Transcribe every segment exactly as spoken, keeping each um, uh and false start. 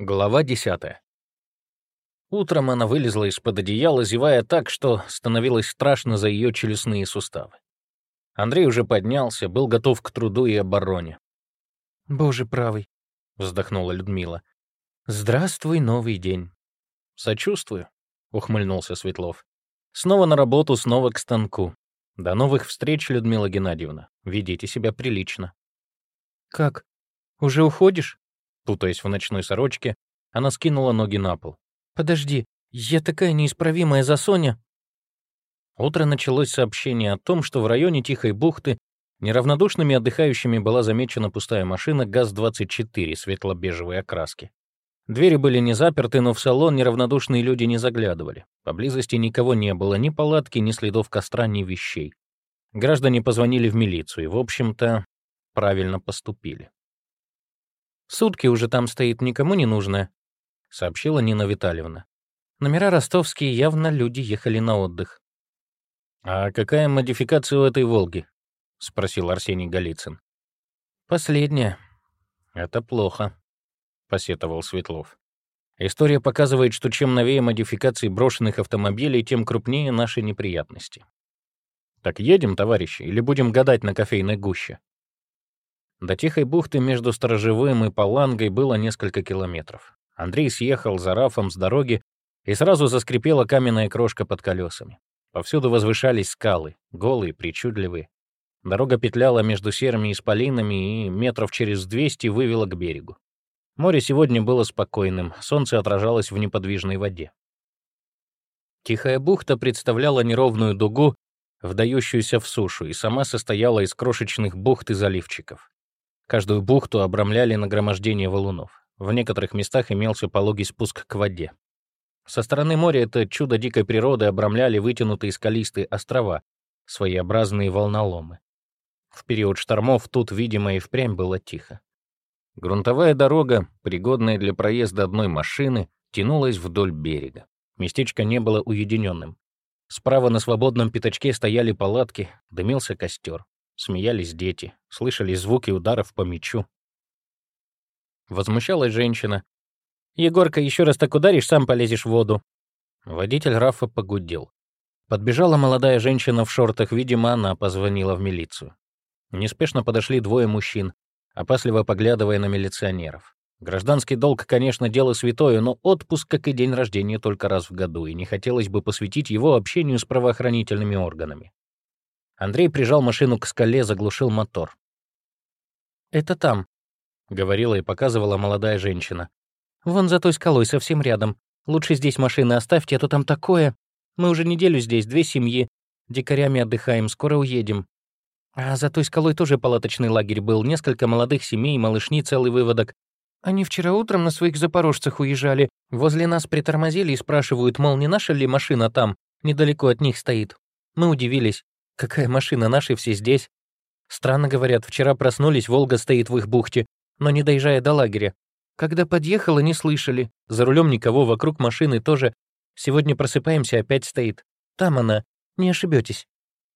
Глава десятая. Утром она вылезла из-под одеяла, зевая так, что становилось страшно за ее челюстные суставы. Андрей уже поднялся, был готов к труду и обороне. «Боже правый», — вздохнула Людмила. «Здравствуй, новый день». «Сочувствую», — ухмыльнулся Светлов. «Снова на работу, снова к станку. До новых встреч, Людмила Геннадьевна. Ведите себя прилично». «Как? Уже уходишь?» Путаясь в ночной сорочке, она скинула ноги на пол. «Подожди, я такая неисправимая за Соня». Утро началось сообщение о том, что в районе Тихой бухты неравнодушными отдыхающими была замечена пустая машина ГАЗ двадцать четыре светло-бежевой окраски. Двери были не заперты, но в салон неравнодушные люди не заглядывали. Поблизости никого не было, ни палатки, ни следов костра, ни вещей. Граждане позвонили в милицию и, в общем-то, правильно поступили. «Сутки уже там стоит, никому не нужно», — сообщила Нина Витальевна. «Номера ростовские, явно люди ехали на отдых». «А какая модификация у этой «Волги»?» — спросил Арсений Голицын. «Последняя». «Это плохо», — посетовал Светлов. «История показывает, что чем новее модификации брошенных автомобилей, тем крупнее наши неприятности. Так едем, товарищи, или будем гадать на кофейной гуще?» До Тихой бухты между Сторожевым и Палангой было несколько километров. Андрей съехал за рафом с дороги, и сразу заскрипела каменная крошка под колесами. Повсюду возвышались скалы, голые, причудливые. Дорога петляла между серыми исполинами и метров через двести вывела к берегу. Море сегодня было спокойным, солнце отражалось в неподвижной воде. Тихая бухта представляла неровную дугу, вдающуюся в сушу, и сама состояла из крошечных бухт и заливчиков. Каждую бухту обрамляли нагромождение валунов. В некоторых местах имелся пологий спуск к воде. Со стороны моря это чудо дикой природы обрамляли вытянутые скалистые острова, своеобразные волноломы. В период штормов тут, видимо, и впрямь было тихо. Грунтовая дорога, пригодная для проезда одной машины, тянулась вдоль берега. Местечко не было уединенным. Справа на свободном пятачке стояли палатки, дымился костер. Смеялись дети, слышались звуки ударов по мячу. Возмущалась женщина. «Егорка, еще раз так ударишь, сам полезешь в воду». Водитель рафа погудел. Подбежала молодая женщина в шортах, видимо, она позвонила в милицию. Неспешно подошли двое мужчин, опасливо поглядывая на милиционеров. Гражданский долг, конечно, дело святое, но отпуск, как и день рождения, только раз в году, и не хотелось бы посвятить его общению с правоохранительными органами. Андрей прижал машину к скале, заглушил мотор. «Это там», — говорила и показывала молодая женщина. «Вон за той скалой, совсем рядом. Лучше здесь машины оставьте, а то там такое. Мы уже неделю здесь, две семьи. Дикарями отдыхаем, скоро уедем. А за той скалой тоже палаточный лагерь был, несколько молодых семей, малышни, целый выводок. Они вчера утром на своих запорожцах уезжали. Возле нас притормозили и спрашивают, мол, не наша ли машина там, недалеко от них стоит. Мы удивились. Какая машина, наши все здесь. Странно, говорят, вчера проснулись, Волга стоит в их бухте, но не доезжая до лагеря. Когда подъехала, не слышали. За рулем никого, вокруг машины тоже. Сегодня просыпаемся, опять стоит. Там она, не ошибетесь».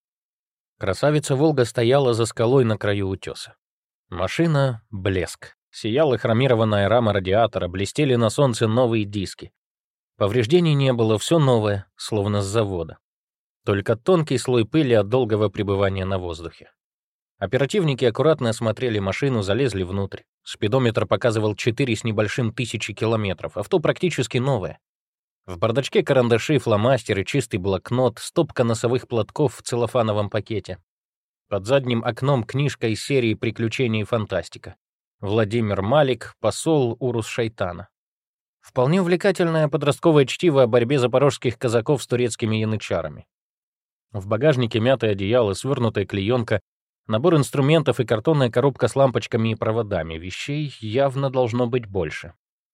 Красавица Волга стояла за скалой на краю утеса. Машина — блеск. Сияла хромированная рама радиатора, блестели на солнце новые диски. Повреждений не было, все новое, словно с завода. Только тонкий слой пыли от долгого пребывания на воздухе. Оперативники аккуратно осмотрели машину, залезли внутрь. Спидометр показывал четыре с небольшим тысячи километров, авто практически новое. В бардачке карандаши, фломастеры, чистый блокнот, стопка носовых платков в целлофановом пакете. Под задним окном книжка из серии «Приключения и фантастика». Владимир Малик, посол Урус-Шайтана. Вполне увлекательное подростковое чтиво о борьбе запорожских казаков с турецкими янычарами. В багажнике мятое одеяло, свернутая клеенка, набор инструментов и картонная коробка с лампочками и проводами. Вещей явно должно быть больше.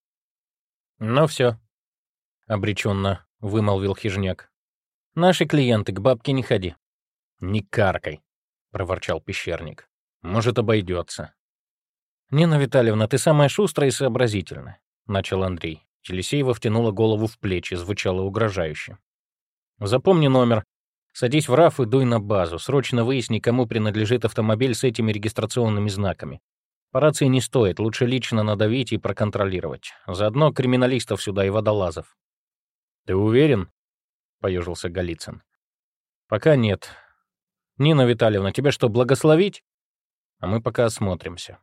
«Ну все», — обреченно вымолвил хижняк. «Наши клиенты, к бабке не ходи». «Не каркай», — проворчал пещерник. «Может, обойдется». «Нина Витальевна, ты самая шустрая и сообразительная», — начал Андрей. Елисеева втянула голову в плечи, звучало угрожающе. «Запомни номер. Садись в раф и дуй на базу. Срочно выясни, кому принадлежит автомобиль с этими регистрационными знаками. По рации не стоит, лучше лично надавить и проконтролировать. Заодно криминалистов сюда и водолазов». «Ты уверен?» — поежился Голицын. «Пока нет. Нина Витальевна, тебя что, благословить? А мы пока осмотримся».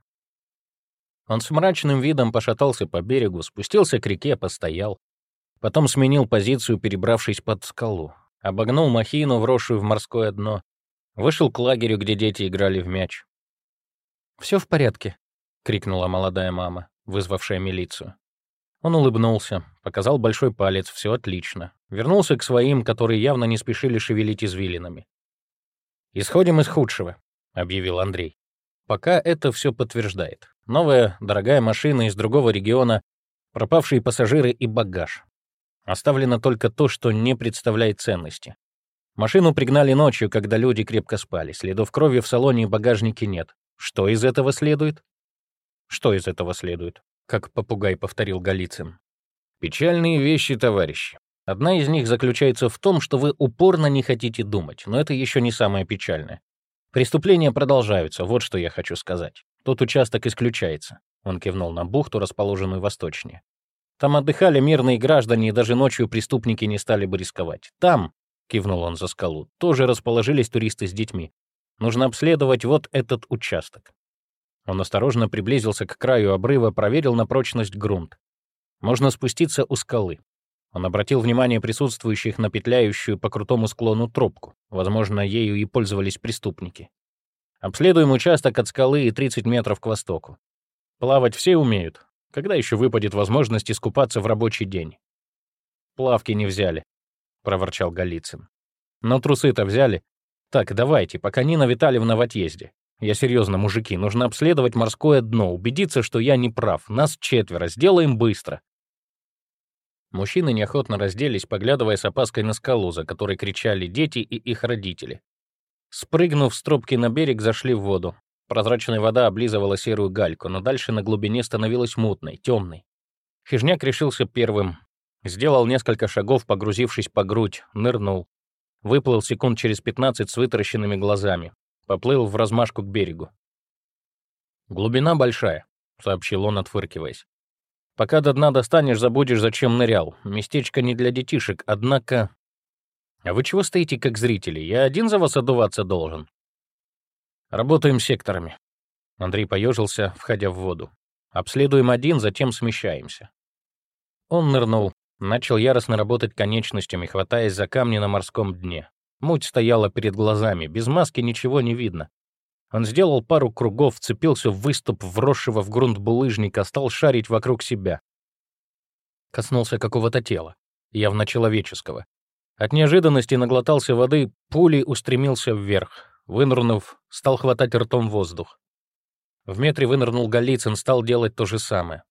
Он с мрачным видом пошатался по берегу, спустился к реке, постоял. Потом сменил позицию, перебравшись под скалу. Обогнул махину, вросшую в морское дно. Вышел к лагерю, где дети играли в мяч. «Все в порядке?» — крикнула молодая мама, вызвавшая милицию. Он улыбнулся, показал большой палец, все отлично. Вернулся к своим, которые явно не спешили шевелить извилинами. «Исходим из худшего», — объявил Андрей. «Пока это все подтверждает. Новая, дорогая машина из другого региона, пропавшие пассажиры и багаж. Оставлено только то, что не представляет ценности. Машину пригнали ночью, когда люди крепко спали. Следов крови в салоне и багажнике нет. Что из этого следует?» «Что из этого следует?» — как попугай повторил Голицын. «Печальные вещи, товарищи. Одна из них заключается в том, что вы упорно не хотите думать, но это еще не самое печальное. Преступления продолжаются, вот что я хочу сказать. Тот участок исключается». Он кивнул на бухту, расположенную восточнее. «Там отдыхали мирные граждане, и даже ночью преступники не стали бы рисковать. Там, — кивнул он за скалу, — тоже расположились туристы с детьми. Нужно обследовать вот этот участок». Он осторожно приблизился к краю обрыва, проверил на прочность грунт. Можно спуститься у скалы. Он обратил внимание присутствующих на петляющую по крутому склону тропку. Возможно, ею и пользовались преступники. «Обследуем участок от скалы и тридцать метров к востоку. Плавать все умеют. Когда еще выпадет возможность искупаться в рабочий день?» «Плавки не взяли», — проворчал Голицын. «Но трусы-то взяли. Так, давайте, пока Нина Витальевна в отъезде. Я серьезно, мужики, нужно обследовать морское дно, убедиться, что я не прав. Нас четверо, сделаем быстро». Мужчины неохотно разделись, поглядывая с опаской на скалу, за которой кричали дети и их родители. Спрыгнув с тропки на берег, зашли в воду. Прозрачная вода облизывала серую гальку, но дальше на глубине становилась мутной, темной. Хижняк решился первым. Сделал несколько шагов, погрузившись по грудь, нырнул. Выплыл секунд через пятнадцать с вытаращенными глазами. Поплыл в размашку к берегу. «Глубина большая», — сообщил он, отфыркиваясь. «Пока до дна достанешь, забудешь, зачем нырял. Местечко не для детишек, однако...» «А вы чего стоите, как зрители? Я один за вас отдуваться должен?» «Работаем секторами». Андрей поежился, входя в воду. «Обследуем один, затем смещаемся». Он нырнул, начал яростно работать конечностями, хватаясь за камни на морском дне. Муть стояла перед глазами, без маски ничего не видно. Он сделал пару кругов, вцепился в выступ вросшего в грунт булыжника, стал шарить вокруг себя. Коснулся какого-то тела, явно человеческого. От неожиданности наглотался воды, пулей устремился вверх. Вынырнув, стал хватать ртом воздух. В метре вынырнул Голицын, стал делать то же самое.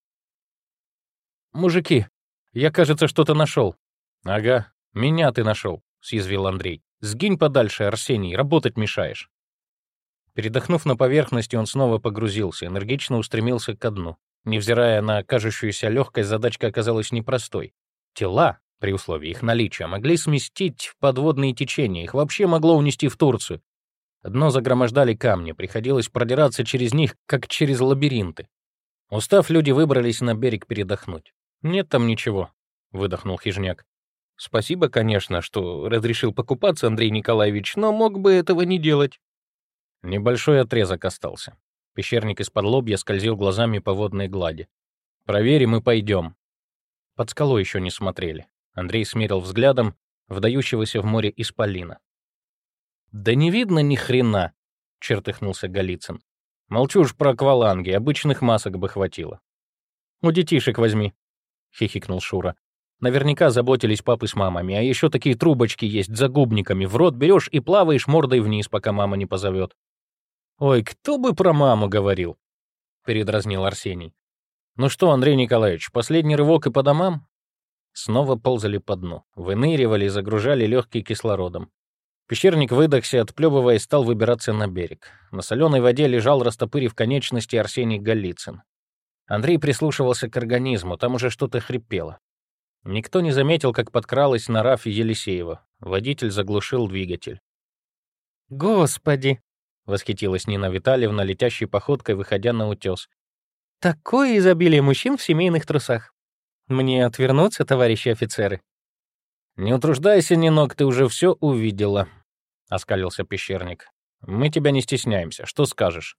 «Мужики, я, кажется, что-то нашел». «Ага, меня ты нашел», — съязвил Андрей. «Сгинь подальше, Арсений, работать мешаешь». Передохнув на поверхности, он снова погрузился, энергично устремился ко дну. Невзирая на кажущуюся легкость, задачка оказалась непростой. Тела, при условии их наличия, могли сместить в подводные течения, их вообще могло унести в Турцию. Дно загромождали камни, приходилось продираться через них, как через лабиринты. Устав, люди выбрались на берег передохнуть. «Нет там ничего», — выдохнул Хижняк. «Спасибо, конечно, что разрешил покупаться, Андрей Николаевич, но мог бы этого не делать». Небольшой отрезок остался. Пещерник из-под лобья скользил глазами по водной глади. «Проверим и пойдем». Под скалой еще не смотрели. Андрей смерил взглядом вдающегося в море исполина. «Да не видно ни хрена», — чертыхнулся Голицын. «Молчу уж про акваланги, обычных масок бы хватило». «У детишек возьми», — хихикнул Шура. «Наверняка заботились папы с мамами, а еще такие трубочки есть с загубниками. В рот берешь и плаваешь мордой вниз, пока мама не позовет». «Ой, кто бы про маму говорил?» — передразнил Арсений. «Ну что, Андрей Николаевич, последний рывок и по домам?» Снова ползали по дну, выныривали и загружали легкие кислородом. Пещерник выдохся, отплевываясь, стал выбираться на берег. На соленой воде лежал, растопырив конечности, Арсений Голицын. Андрей прислушивался к организму, там уже что-то хрипело. Никто не заметил, как подкралась на рафе Елисеева. Водитель заглушил двигатель. «Господи!» — восхитилась Нина Витальевна, летящей походкой, выходя на утес. «Такое изобилие мужчин в семейных трусах. Мне отвернуться, товарищи офицеры?» «Не утруждайся, Нинок, ты уже все увидела», — оскалился пещерник. «Мы тебя не стесняемся. Что скажешь?»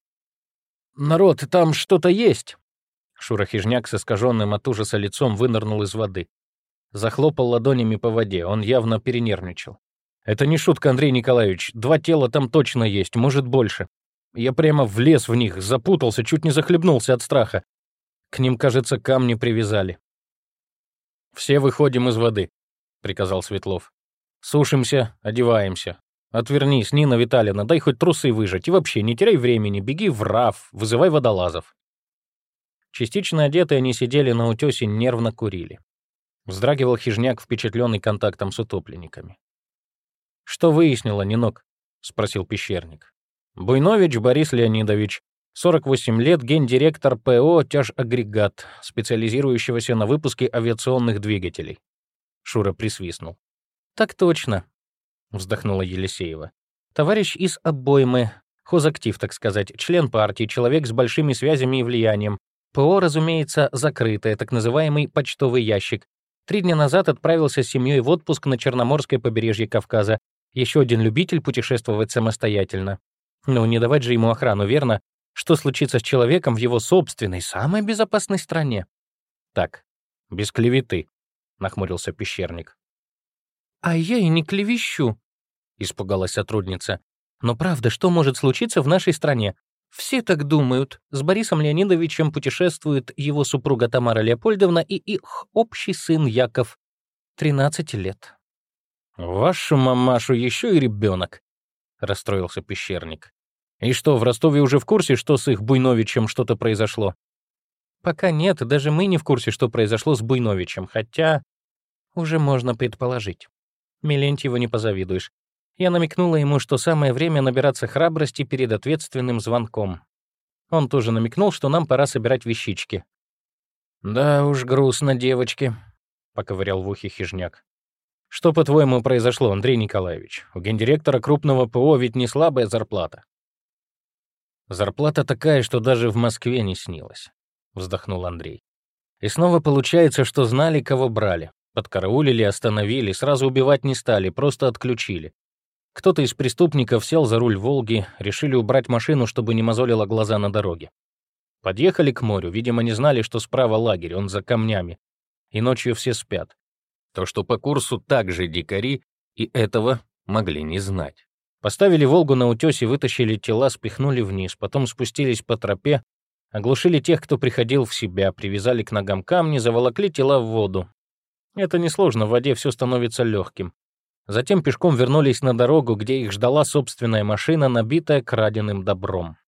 «Народ, там что-то есть!» Шура-хижняк с искаженным от ужаса лицом вынырнул из воды. Захлопал ладонями по воде, он явно перенервничал. «Это не шутка, Андрей Николаевич. Два тела там точно есть, может, больше. Я прямо влез в них, запутался, чуть не захлебнулся от страха. К ним, кажется, камни привязали». «Все выходим из воды», — приказал Светлов. «Сушимся, одеваемся. Отвернись, Нина Витальевна, дай хоть трусы выжать. И вообще, не теряй времени, беги в РАФ, вызывай водолазов». Частично одетые они сидели на утёсе, нервно курили. Вздрагивал хижняк, впечатленный контактом с утопленниками. «Что выяснила, Нинок?» — спросил пещерник. «Буйнович Борис Леонидович, сорок восемь лет, гендиректор ПО «Тяжагрегат», специализирующегося на выпуске авиационных двигателей». Шура присвистнул. «Так точно», — вздохнула Елисеева. «Товарищ из обоймы, хозактив, так сказать, член партии, человек с большими связями и влиянием. ПО, разумеется, закрытое, так называемый почтовый ящик. Три дня назад отправился с семьей в отпуск на Черноморское побережье Кавказа. Еще один любитель путешествовать самостоятельно. Ну, не давать же ему охрану, верно? Что случится с человеком в его собственной, самой безопасной стране?» «Так, без клеветы», — нахмурился пещерник. «А я и не клевещу», — испугалась сотрудница. «Но правда, что может случиться в нашей стране? Все так думают. С Борисом Леонидовичем путешествует его супруга Тамара Леопольдовна и их общий сын Яков, тринадцать лет». «Вашу мамашу еще и ребенок», — расстроился пещерник. «И что, в Ростове уже в курсе, что с их Буйновичем что-то произошло?» «Пока нет, даже мы не в курсе, что произошло с Буйновичем, хотя уже можно предположить. Мелентьеву не позавидуешь. Я намекнула ему, что самое время набираться храбрости перед ответственным звонком. Он тоже намекнул, что нам пора собирать вещички». «Да уж, грустно, девочки», — поковырял в ухе хижняк. «Что, по-твоему, произошло, Андрей Николаевич? У гендиректора крупного ПО ведь не слабая зарплата». «Зарплата такая, что даже в Москве не снилась», — вздохнул Андрей. «И снова получается, что знали, кого брали. Подкараулили, остановили, сразу убивать не стали, просто отключили. Кто-то из преступников сел за руль «Волги», решили убрать машину, чтобы не мозолило глаза на дороге. Подъехали к морю, видимо, не знали, что справа лагерь, он за камнями. И ночью все спят. То, что по курсу также дикари, и этого могли не знать. Поставили «Волгу» на утёсе, вытащили тела, спихнули вниз, потом спустились по тропе, оглушили тех, кто приходил в себя, привязали к ногам камни, заволокли тела в воду. Это несложно, в воде все становится легким. Затем пешком вернулись на дорогу, где их ждала собственная машина, набитая краденым добром.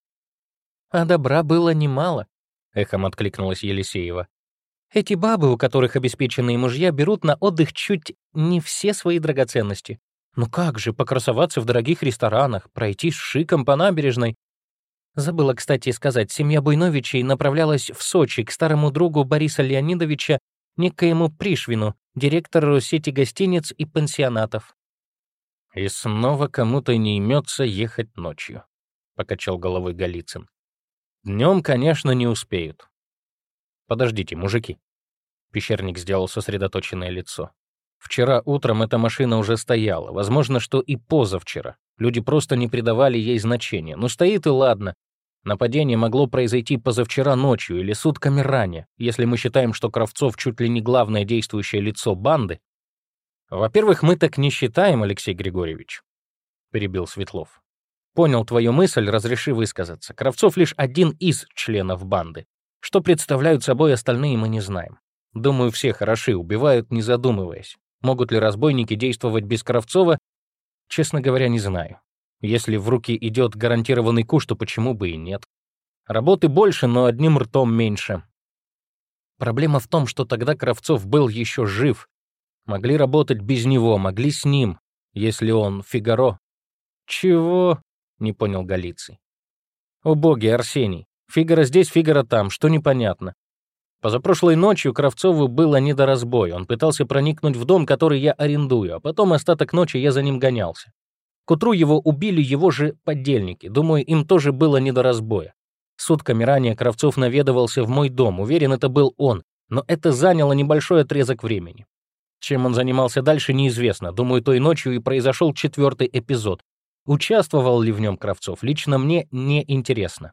«А добра было немало», — эхом откликнулась Елисеева. «Эти бабы, у которых обеспеченные мужья, берут на отдых чуть не все свои драгоценности. Ну как же, покрасоваться в дорогих ресторанах, пройти с шиком по набережной. Забыла, кстати, сказать, семья Буйновичей направлялась в Сочи к старому другу Бориса Леонидовича, некоему Пришвину, директору сети гостиниц и пансионатов». «И снова кому-то не имется ехать ночью», — покачал головой Голицын. «Днем, конечно, не успеют». «Подождите, мужики». Пещерник сделал сосредоточенное лицо. «Вчера утром эта машина уже стояла, возможно, что и позавчера. Люди просто не придавали ей значения. Ну, стоит и ладно. Нападение могло произойти позавчера ночью или сутками ранее, если мы считаем, что Кравцов чуть ли не главное действующее лицо банды». «Во-первых, мы так не считаем, Алексей Григорьевич», — перебил Светлов. «Понял твою мысль, разреши высказаться. Кравцов лишь один из членов банды. Что представляют собой остальные, мы не знаем. Думаю, все хороши, убивают, не задумываясь. Могут ли разбойники действовать без Кравцова? Честно говоря, не знаю. Если в руки идет гарантированный куш, то почему бы и нет? Работы больше, но одним ртом меньше. Проблема в том, что тогда Кравцов был еще жив. Могли работать без него, могли с ним, если он Фигаро». «Чего?» — не понял Голицын. «О боги, Арсений. Фигаро здесь, Фигаро там, что непонятно. Позапрошлой ночью Кравцову было не до разбоя. Он пытался проникнуть в дом, который я арендую, а потом остаток ночи я за ним гонялся. К утру его убили его же подельники. Думаю, им тоже было не до разбоя. Сутками ранее Кравцов наведывался в мой дом. Уверен, это был он. Но это заняло небольшой отрезок времени. Чем он занимался дальше, неизвестно. Думаю, той ночью и произошел четвертый эпизод. Участвовал ли в нем Кравцов, лично мне не интересно.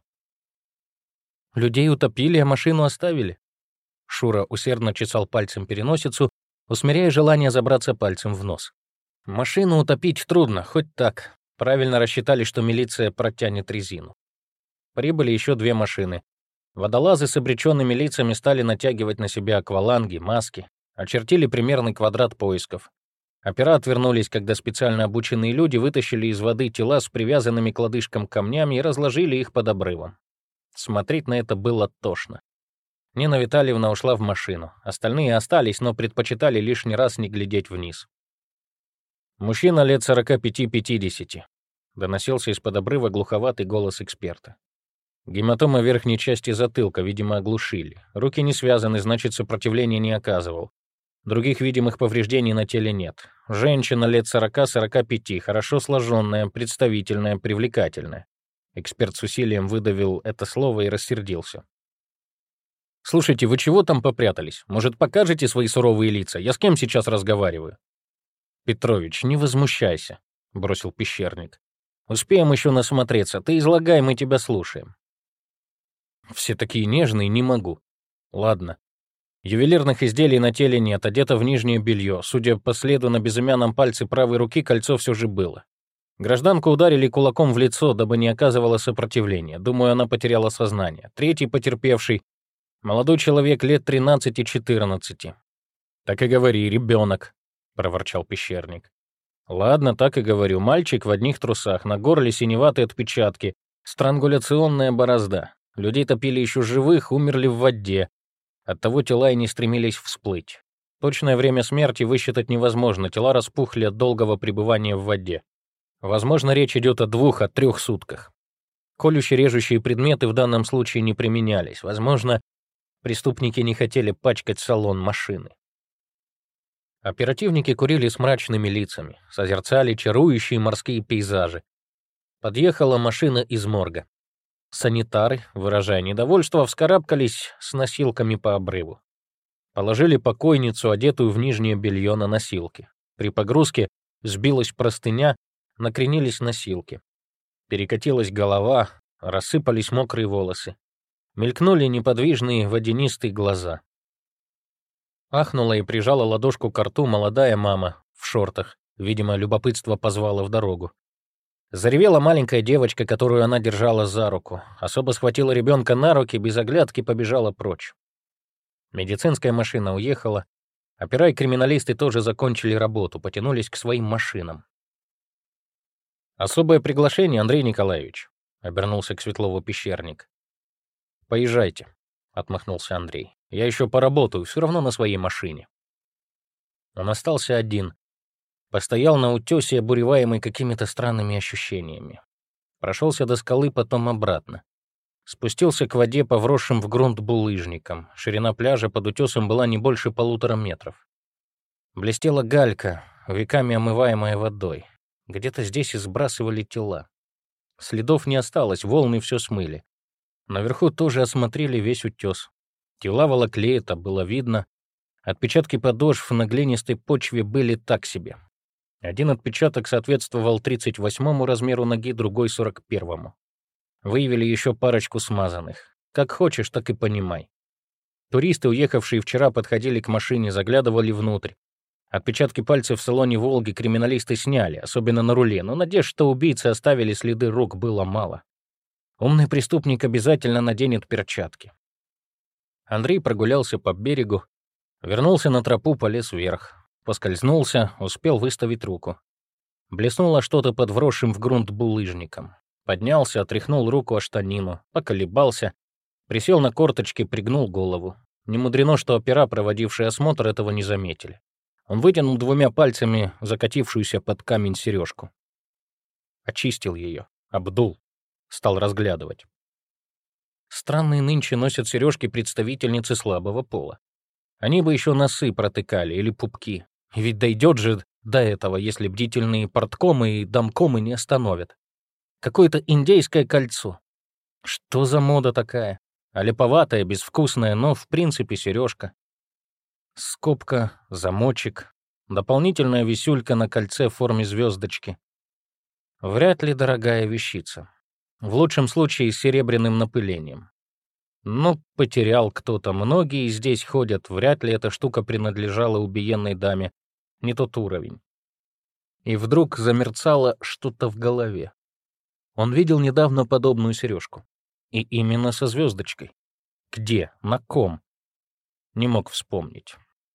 Людей утопили, а машину оставили. Шура усердно чесал пальцем переносицу, усмиряя желание забраться пальцем в нос. Машину утопить трудно, хоть так. Правильно рассчитали, что милиция протянет резину. Прибыли еще две машины. Водолазы с обреченными лицами стали натягивать на себя акваланги, маски, очертили примерный квадрат поисков. Опера отвернулись, когда специально обученные люди вытащили из воды тела с привязанными к лодыжкам камнями и разложили их под обрывом. Смотреть на это было тошно. Нина Витальевна ушла в машину. Остальные остались, но предпочитали лишний раз не глядеть вниз. «Мужчина лет сорока пяти-пятидесяти», — доносился из-под обрыва глуховатый голос эксперта. Гематома верхней части затылка, видимо, оглушили. Руки не связаны, значит, сопротивления не оказывал. Других видимых повреждений на теле нет. Женщина лет сорока-сорока пяти, хорошо сложенная, представительная, привлекательная. Эксперт с усилием выдавил это слово и рассердился. «Слушайте, вы чего там попрятались? Может, покажете свои суровые лица? Я с кем сейчас разговариваю?» «Петрович, не возмущайся», — бросил пещерник. «Успеем еще насмотреться. Ты излагай, мы тебя слушаем». «Все такие нежные, не могу». «Ладно. Ювелирных изделий на теле нет, одето в нижнее белье. Судя по следу на безымянном пальце правой руки, кольцо все же было. Гражданку ударили кулаком в лицо, дабы не оказывала сопротивления. Думаю, она потеряла сознание. Третий потерпевший — молодой человек лет тринадцати-четырнадцати. «Так и говори, ребенок», — проворчал пещерник. «Ладно, так и говорю. Мальчик в одних трусах, на горле синеватые отпечатки, странгуляционная борозда. Людей топили еще живых, умерли в воде. Оттого тела и не стремились всплыть. Точное время смерти высчитать невозможно, тела распухли от долгого пребывания в воде. Возможно, речь идет о двух, о трех сутках. Колюще-режущие предметы в данном случае не применялись. Возможно, преступники не хотели пачкать салон машины. Оперативники курили с мрачными лицами, созерцали чарующие морские пейзажи. Подъехала машина из морга. Санитары, выражая недовольство, вскарабкались с носилками по обрыву. Положили покойницу, одетую в нижнее белье, на носилки. При погрузке сбилась простыня, накренились носилки. Перекатилась голова, рассыпались мокрые волосы. Мелькнули неподвижные водянистые глаза. Ахнула и прижала ладошку к рту молодая мама в шортах. Видимо, любопытство позвало в дорогу. Заревела маленькая девочка, которую она держала за руку. Особо схватила ребенка на руки, без оглядки побежала прочь. Медицинская машина уехала. Опера и криминалисты тоже закончили работу, потянулись к своим машинам. «Особое приглашение, Андрей Николаевич», — обернулся к Светлову пещерник. «Поезжайте», — отмахнулся Андрей. «Я еще поработаю, все равно на своей машине». Он остался один. Постоял на утёсе, обуреваемый какими-то странными ощущениями. Прошелся до скалы, потом обратно. Спустился к воде по вросшим в грунт булыжникам. Ширина пляжа под утёсом была не больше полутора метров. Блестела галька, веками омываемая водой. Где-то здесь и сбрасывали тела. Следов не осталось, волны все смыли. Наверху тоже осмотрели весь утёс. Тела волокли, это было видно. Отпечатки подошв на глинистой почве были так себе. Один отпечаток соответствовал тридцать восьмому размеру ноги, другой — сорок первому. Выявили еще парочку смазанных. Как хочешь, так и понимай. Туристы, уехавшие вчера, подходили к машине, заглядывали внутрь. Отпечатки пальцев в салоне «Волги» криминалисты сняли, особенно на руле, но надежд, что убийцы оставили следы рук, было мало. Умный преступник обязательно наденет перчатки. Андрей прогулялся по берегу, вернулся на тропу, полез вверх. Поскользнулся, успел выставить руку. Блеснуло что-то под вросшим в грунт булыжником. Поднялся, отряхнул руку о штанину, поколебался, присел на корточки, пригнул голову. Немудрено, что опера, проводившие осмотр, этого не заметили. Он вытянул двумя пальцами закатившуюся под камень сережку. Очистил ее, обдул, стал разглядывать. Странные нынче носят сережки представительницы слабого пола. Они бы еще носы протыкали или пупки. Ведь дойдет же до этого, если бдительные порткомы и домкомы не остановят. Какое-то индейское кольцо. Что за мода такая? А липоватая, безвкусная, но в принципе сережка. Скобка, замочек, дополнительная висюлька на кольце в форме звездочки. Вряд ли дорогая вещица. В лучшем случае с серебряным напылением. Но потерял кто-то. Многие здесь ходят. Вряд ли эта штука принадлежала убиенной даме. Не тот уровень. И вдруг замерцало что-то в голове. Он видел недавно подобную сережку. И именно со звездочкой. Где? На ком? Не мог вспомнить.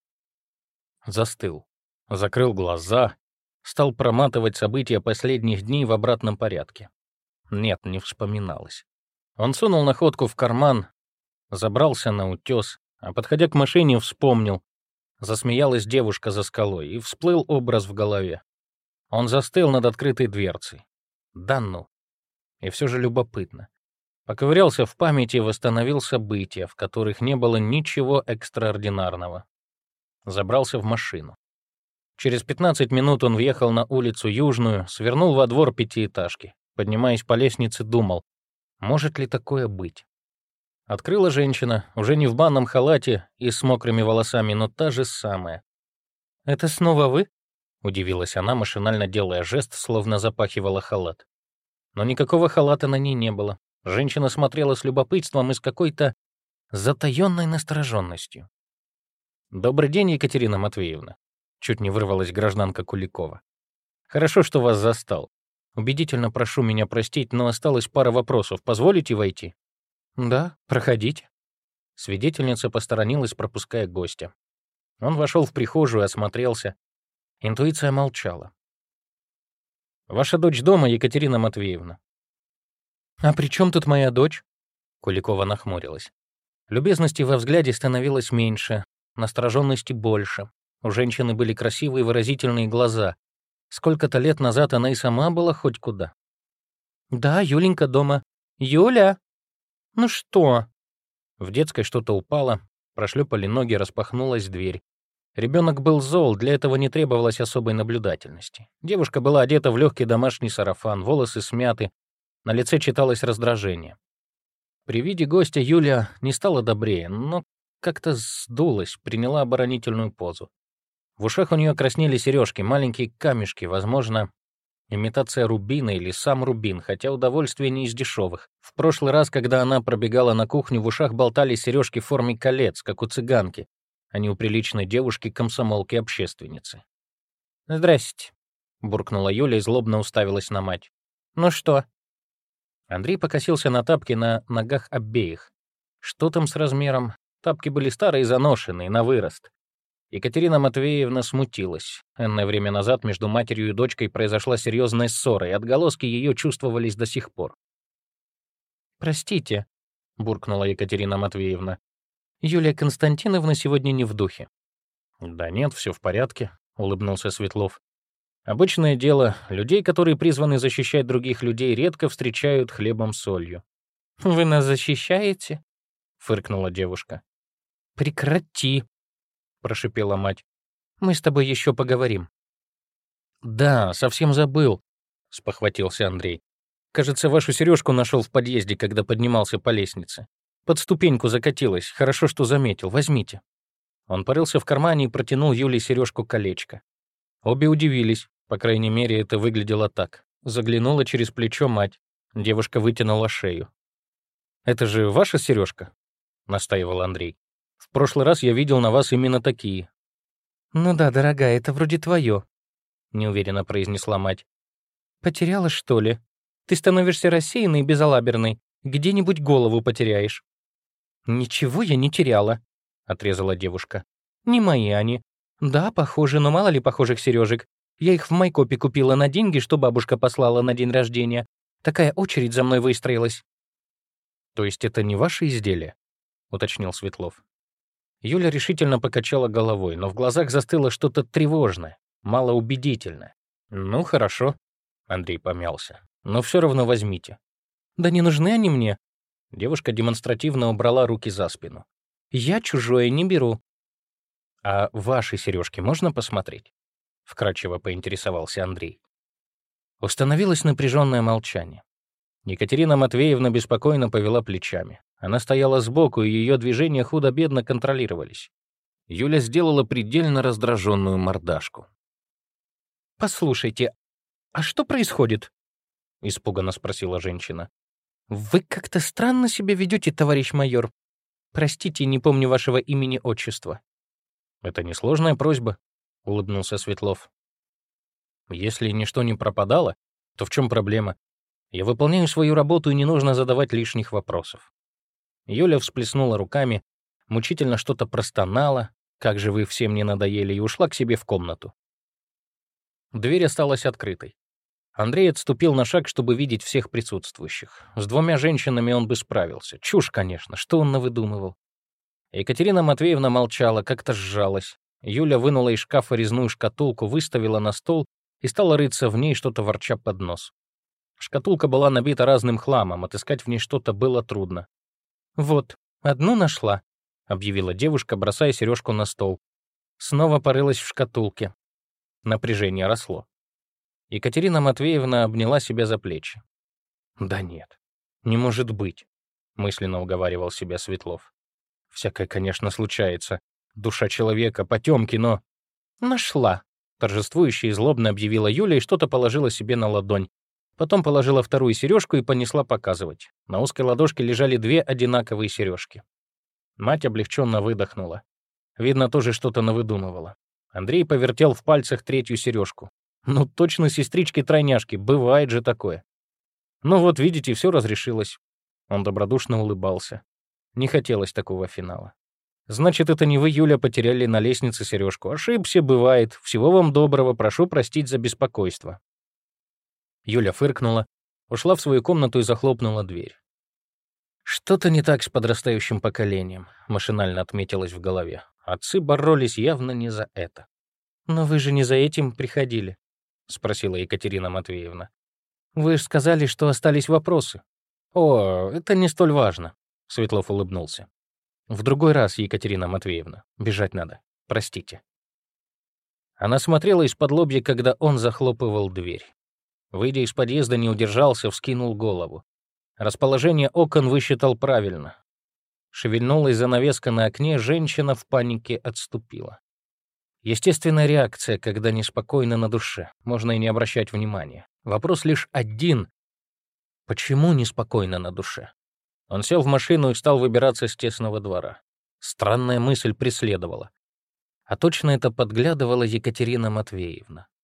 Застыл. Закрыл глаза. Стал проматывать события последних дней в обратном порядке. Нет, не вспоминалось. Он сунул находку в карман, забрался на утес, а, подходя к машине, вспомнил. Засмеялась девушка за скалой, и всплыл образ в голове. Он застыл над открытой дверцей. Да ну. И все же любопытно. Поковырялся в памяти и восстановил события, в которых не было ничего экстраординарного. Забрался в машину. Через пятнадцать минут он въехал на улицу Южную, свернул во двор пятиэтажки. Поднимаясь по лестнице, думал, может ли такое быть? Открыла женщина, уже не в банном халате и с мокрыми волосами, но та же самая. «Это снова вы?» — удивилась она, машинально делая жест, словно запахивала халат. Но никакого халата на ней не было. Женщина смотрела с любопытством и с какой-то затаённой настороженностью. «Добрый день, Екатерина Матвеевна», — чуть не вырвалась гражданка Куликова. «Хорошо, что вас застал. Убедительно прошу меня простить, но осталось пара вопросов. Позволите войти?» «Да, проходите». Свидетельница посторонилась, пропуская гостя. Он вошел в прихожую, осмотрелся. Интуиция молчала. «Ваша дочь дома, Екатерина Матвеевна?» «А при чем тут моя дочь?» Куликова нахмурилась. Любезности во взгляде становилось меньше, настороженности больше. У женщины были красивые выразительные глаза. Сколько-то лет назад она и сама была хоть куда. «Да, Юленька дома. Юля! Ну что?» В детской что-то упало, прошлепали ноги, распахнулась дверь. Ребенок был зол, для этого не требовалось особой наблюдательности. Девушка была одета в легкий домашний сарафан, волосы смяты, на лице читалось раздражение. При виде гостя Юля не стала добрее, но как-то сдулась, приняла оборонительную позу. В ушах у нее краснели сережки, маленькие камешки, возможно, имитация рубина или сам рубин, хотя удовольствие не из дешевых. В прошлый раз, когда она пробегала на кухню, в ушах болтались сережки в форме колец, как у цыганки, а не у приличной девушки-комсомолки-общественницы. «Здрасте», — буркнула Юля и злобно уставилась на мать. «Ну что?» Андрей покосился на тапки на ногах обеих. Что там с размером? Тапки были старые и заношенные, на вырост. Екатерина Матвеевна смутилась. Энное время назад между матерью и дочкой произошла серьезная ссора, и отголоски ее чувствовались до сих пор. «Простите», — буркнула Екатерина Матвеевна. «Юлия Константиновна сегодня не в духе». «Да нет, все в порядке», — улыбнулся Светлов. «Обычное дело. Людей, которые призваны защищать других людей, редко встречают хлебом-солью». «Вы нас защищаете?» — фыркнула девушка. «Прекрати», — прошипела мать. «Мы с тобой еще поговорим». «Да, совсем забыл», — спохватился Андрей. «Кажется, вашу сережку нашел в подъезде, когда поднимался по лестнице. Под ступеньку закатилась. Хорошо, что заметил. Возьмите». Он порылся в кармане и протянул Юле сережку-колечко. Обе удивились. По крайней мере, это выглядело так. Заглянула через плечо мать. Девушка вытянула шею. «Это же ваша сережка?» — настаивал Андрей. «В прошлый раз я видел на вас именно такие». «Ну да, дорогая, это вроде твое», — неуверенно произнесла мать. «Потеряла, что ли? Ты становишься рассеянной и безалаберной. Где-нибудь голову потеряешь». «Ничего я не теряла», — отрезала девушка. «Не мои они. Да, похожи, но мало ли похожих сережек. Я их в Майкопе купила на деньги, что бабушка послала на день рождения. Такая очередь за мной выстроилась». «То есть это не ваше изделие?» — уточнил Светлов. Юля решительно покачала головой, но в глазах застыло что-то тревожное, малоубедительное. «Ну, хорошо», — Андрей помялся. «Но все равно возьмите». «Да не нужны они мне». Девушка демонстративно убрала руки за спину. «Я чужое не беру». «А ваши сережки можно посмотреть?» вкратчиво поинтересовался Андрей. Установилось напряженное молчание. Екатерина Матвеевна беспокойно повела плечами. Она стояла сбоку, и ее движения худо-бедно контролировались. Юля сделала предельно раздраженную мордашку. «Послушайте, а что происходит?» — испуганно спросила женщина. «Вы как-то странно себя ведете, товарищ майор. Простите, не помню вашего имени-отчества». «Это несложная просьба», — улыбнулся Светлов. «Если ничто не пропадало, то в чем проблема? Я выполняю свою работу, и не нужно задавать лишних вопросов». Юля всплеснула руками, мучительно что-то простонала, «Как же вы всем не надоели», и ушла к себе в комнату. Дверь осталась открытой. Андрей отступил на шаг, чтобы видеть всех присутствующих. С двумя женщинами он бы справился. Чушь, конечно, что он навыдумывал. Екатерина Матвеевна молчала, как-то сжалась. Юля вынула из шкафа резную шкатулку, выставила на стол и стала рыться в ней, что-то ворча под нос. Шкатулка была набита разным хламом, отыскать в ней что-то было трудно. «Вот, одну нашла», — объявила девушка, бросая сережку на стол. Снова порылась в шкатулке. Напряжение росло. Екатерина Матвеевна обняла себя за плечи. «Да нет, не может быть», — мысленно уговаривал себя Светлов. «Всякое, конечно, случается. Душа человека, потемки, но...» «Нашла», — торжествующе и злобно объявила Юля и что-то положила себе на ладонь. Потом положила вторую сережку и понесла показывать. На узкой ладошке лежали две одинаковые сережки. Мать облегченно выдохнула. Видно, тоже что-то навыдумывала. Андрей повертел в пальцах третью сережку. Ну, точно сестрички-тройняшки, бывает же такое. Ну вот, видите, все разрешилось. Он добродушно улыбался. Не хотелось такого финала. Значит, это не вы, Юля, потеряли на лестнице сережку. Ошибся, бывает. Всего вам доброго, прошу простить за беспокойство. Юля фыркнула, ушла в свою комнату и захлопнула дверь. «Что-то не так с подрастающим поколением», — машинально отметилось в голове. Отцы боролись явно не за это. «Но вы же не за этим приходили?» — спросила Екатерина Матвеевна. «Вы же сказали, что остались вопросы». «О, это не столь важно», — Светлов улыбнулся. «В другой раз, Екатерина Матвеевна. Бежать надо. Простите». Она смотрела из-под лобья, когда он захлопывал дверь. Выйдя из подъезда, не удержался, вскинул голову. Расположение окон высчитал правильно. Шевельнулась занавеска на окне, женщина в панике отступила. Естественная реакция, когда неспокойно на душе. Можно и не обращать внимания. Вопрос лишь один. Почему неспокойно на душе? Он сел в машину и стал выбираться с тесного двора. Странная мысль преследовала. А точно это подглядывала Екатерина Матвеевна.